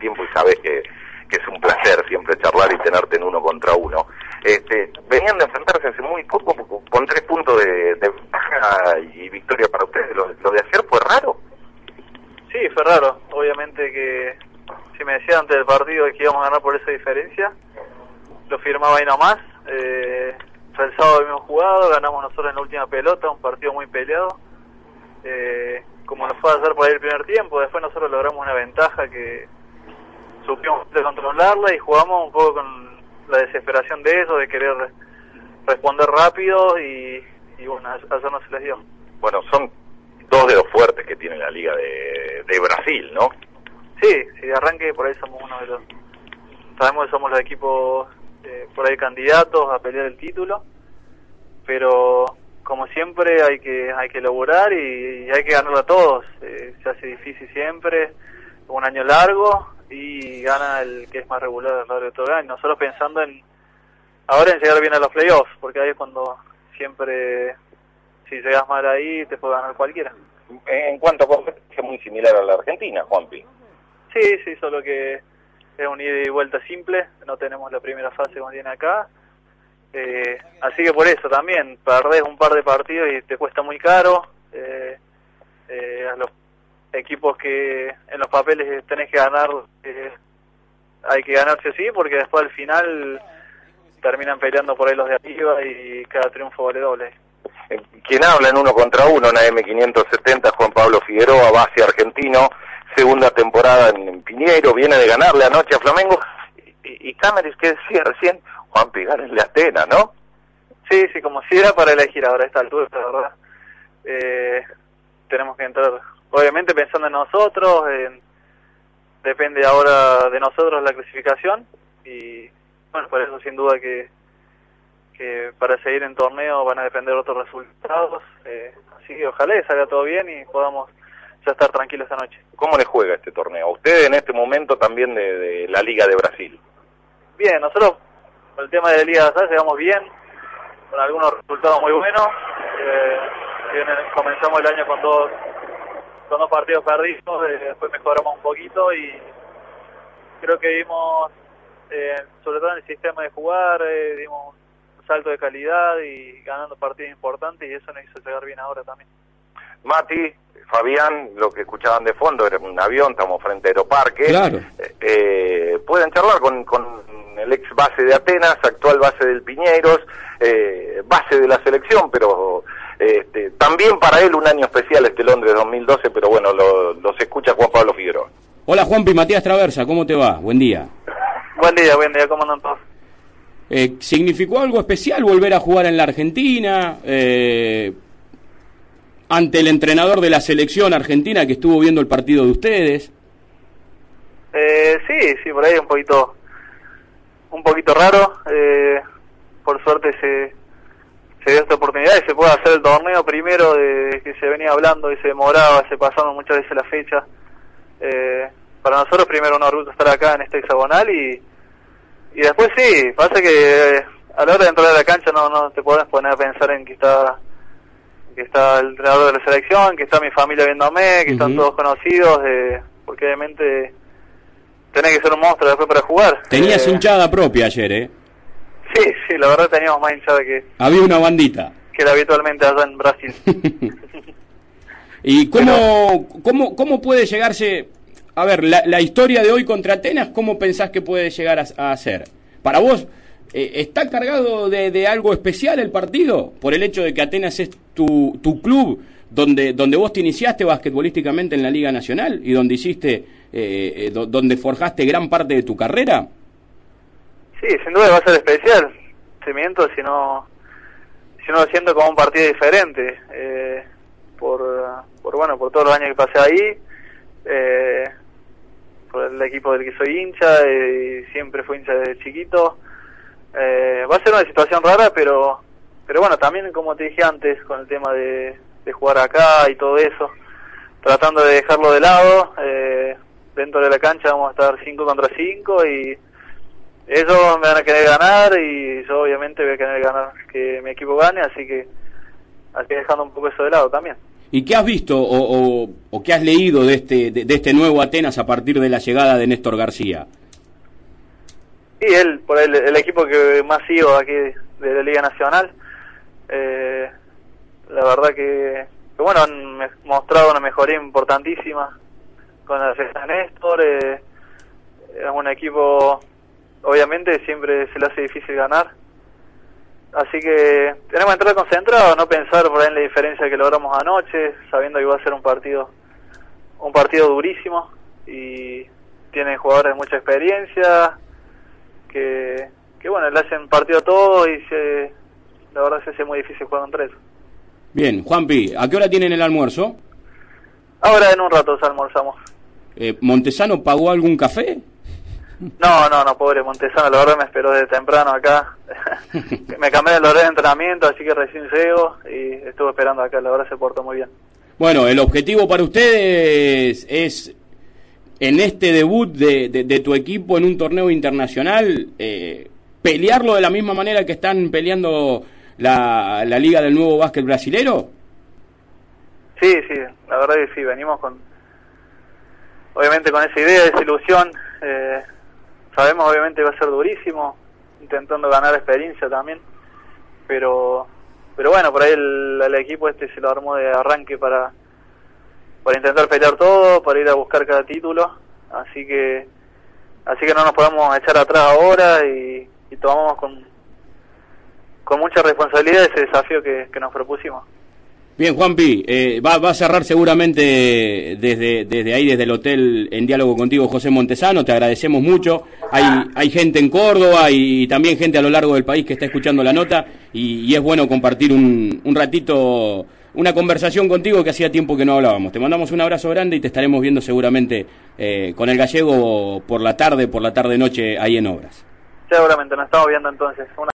tiempo y sabés que es un placer siempre charlar y tenerte en uno contra uno. Venían de enfrentarse hace muy poco con 3 puntos de ventaja y victoria para ustedes. ¿Lo de ayer fue raro? Sí, fue raro. Obviamente que si me decían antes del partido que íbamos a ganar por esa diferencia, lo firmaba ahí nomás. El sábado habíamos jugado, ganamos nosotros en la última pelota, un partido muy peleado. Como nos fue a hacer por ahí el primer tiempo, después nosotros logramos una ventaja que supimos controlarla y jugamos un poco con la desesperación de eso, de querer responder rápido y bueno, ayer no se les dio. Bueno, son 2 de los fuertes que tiene la Liga de Brasil, ¿no? Sí, de arranque por ahí somos uno de los... Sabemos que somos los equipos por ahí candidatos a pelear el título, pero como siempre hay que elaborar y hay que ganarlo a todos. Se hace difícil siempre, un año largo y gana el que es más regular a lo largo de todo el año. Nosotros pensando ahora en llegar bien a los playoffs, porque ahí es cuando siempre, si llegas mal ahí, te puede ganar cualquiera. En cuanto a competencia, es muy similar a la Argentina, Juanpi. Sí, solo que es un ida y vuelta simple, no tenemos la primera fase como tiene acá. Así que por eso también, perdés un par de partidos y te cuesta muy caro. A los equipos que en los papeles tenés que ganar, hay que ganarse sí, porque después al final terminan peleando por ahí los de arriba y cada triunfo vale doble. Quien habla en uno contra uno, en AM570, Juan Pablo Figueroa, base argentino, segunda temporada en Piñeiro, viene de ganarle anoche a Flamengo. Y Cámeres, que decía recién, Juanpi, gánenle a Atenas, ¿no? Sí, como si era para elegir ahora a esta altura, la verdad. Tenemos que entrar, obviamente pensando en nosotros, depende ahora de nosotros la clasificación, y bueno, por eso sin duda que para seguir en torneo van a depender otros resultados, así que ojalá salga todo bien y podamos ya estar tranquilos esta noche. ¿Cómo le juega este torneo? Usted en este momento también de la Liga de Brasil. Bien, nosotros con el tema de la Liga de Brasil llegamos bien, con algunos resultados muy buenos. Comenzamos el año con dos partidos perdidos, después mejoramos un poquito y creo que dimos, sobre todo en el sistema de jugar, dimos un salto de calidad y ganando partidos importantes, y eso nos hizo llegar bien ahora también. Mati, Fabián, lo que escuchaban de fondo era un avión, estamos frente a Aeroparque. Claro. Pueden charlar con el ex base de Atenas, actual base del Piñeiros, base de la selección, pero también para él un año especial este Londres 2012, pero bueno, los escucha Juan Pablo Figueroa. Hola Juanpi, Matías Traversa, ¿cómo te va? Buen día. Buen día, ¿cómo andan todos? ¿Significó algo especial volver a jugar en la Argentina? Ante el entrenador de la selección argentina que estuvo viendo el partido de ustedes. Sí, por ahí un poquito raro. Por suerte se dio esta oportunidad y se puede hacer el torneo primero de que se venía hablando y se demoraba, se pasaron muchas veces la fecha. Para nosotros primero un orgullo estar acá en este hexagonal y después sí, pasa que a la hora de entrar a la cancha no te podés poner a pensar en que está el entrenador de la selección, que está mi familia viéndome, que están todos conocidos, porque obviamente tenés que ser un monstruo después para jugar. Tenías hinchada propia ayer, ¿eh? Sí, la verdad teníamos más hinchada había una bandita que la habitualmente allá en Brasil. ¿Y cómo puede llegarse, a ver, la historia de hoy contra Atenas, cómo pensás que puede llegar a ser? Para vos, ¿está cargado de algo especial el partido? Por el hecho de que Atenas es tu club, donde vos te iniciaste basquetbolísticamente en la Liga Nacional y donde donde forjaste gran parte de tu carrera. Sí, sin duda va a ser especial. Te miento si no lo siento como un partido diferente, por todos los años que pasé ahí, por el equipo del que soy hincha, y siempre fui hincha desde chiquito. Va a ser una situación rara, pero bueno, también como te dije antes, con el tema de jugar acá y todo eso, tratando de dejarlo de lado. Dentro de la cancha vamos a estar 5 contra 5 y ellos me van a querer ganar y yo obviamente voy a querer ganar, que mi equipo gane, así que dejando un poco eso de lado también. ¿Y qué has visto o qué has leído de este nuevo Atenas a partir de la llegada de Néstor García? Y él, por el equipo que más sigo aquí de la Liga Nacional, la verdad que bueno, han mostrado una mejoría importantísima con la llegada de Néstor. Es un equipo, obviamente siempre se le hace difícil ganar, así que tenemos que entrar concentrados, no pensar por ahí en la diferencia que logramos anoche, sabiendo que va a ser un partido durísimo, y tienen jugadores de mucha experiencia que bueno, le hacen partido a todo, y la verdad se hace muy difícil jugar contra eso. Bien, Juanpi, ¿a qué hora tienen el almuerzo? Ahora en un rato almorzamos. ¿Montesano pagó algún café? No, pobre Montesano, la verdad me esperó desde temprano acá. Me cambié el horario de entrenamiento, así que recién llego y estuve esperando acá, la verdad se portó muy bien. Bueno, el objetivo para ustedes es, en este debut de tu equipo en un torneo internacional, pelearlo de la misma manera que están peleando la Liga del Nuevo Básquet Brasilero. Sí, la verdad que sí, venimos obviamente con esa idea, esa ilusión. Sabemos obviamente que va a ser durísimo, intentando ganar experiencia también, pero bueno, por ahí el equipo se lo armó de arranque para intentar pelear todo, para ir a buscar cada título, así que no nos podemos echar atrás ahora, y tomamos con mucha responsabilidad ese desafío que nos propusimos. Bien, Juanpi, va a cerrar seguramente desde ahí, desde el hotel, en diálogo contigo, José Montesano. Te agradecemos mucho. Hay gente en Córdoba y también gente a lo largo del país que está escuchando la nota, y es bueno compartir un ratito, una conversación contigo que hacía tiempo que no hablábamos. Te mandamos un abrazo grande y te estaremos viendo seguramente con el Gallego por la tarde noche ahí en Obras. Seguramente nos estamos viendo entonces.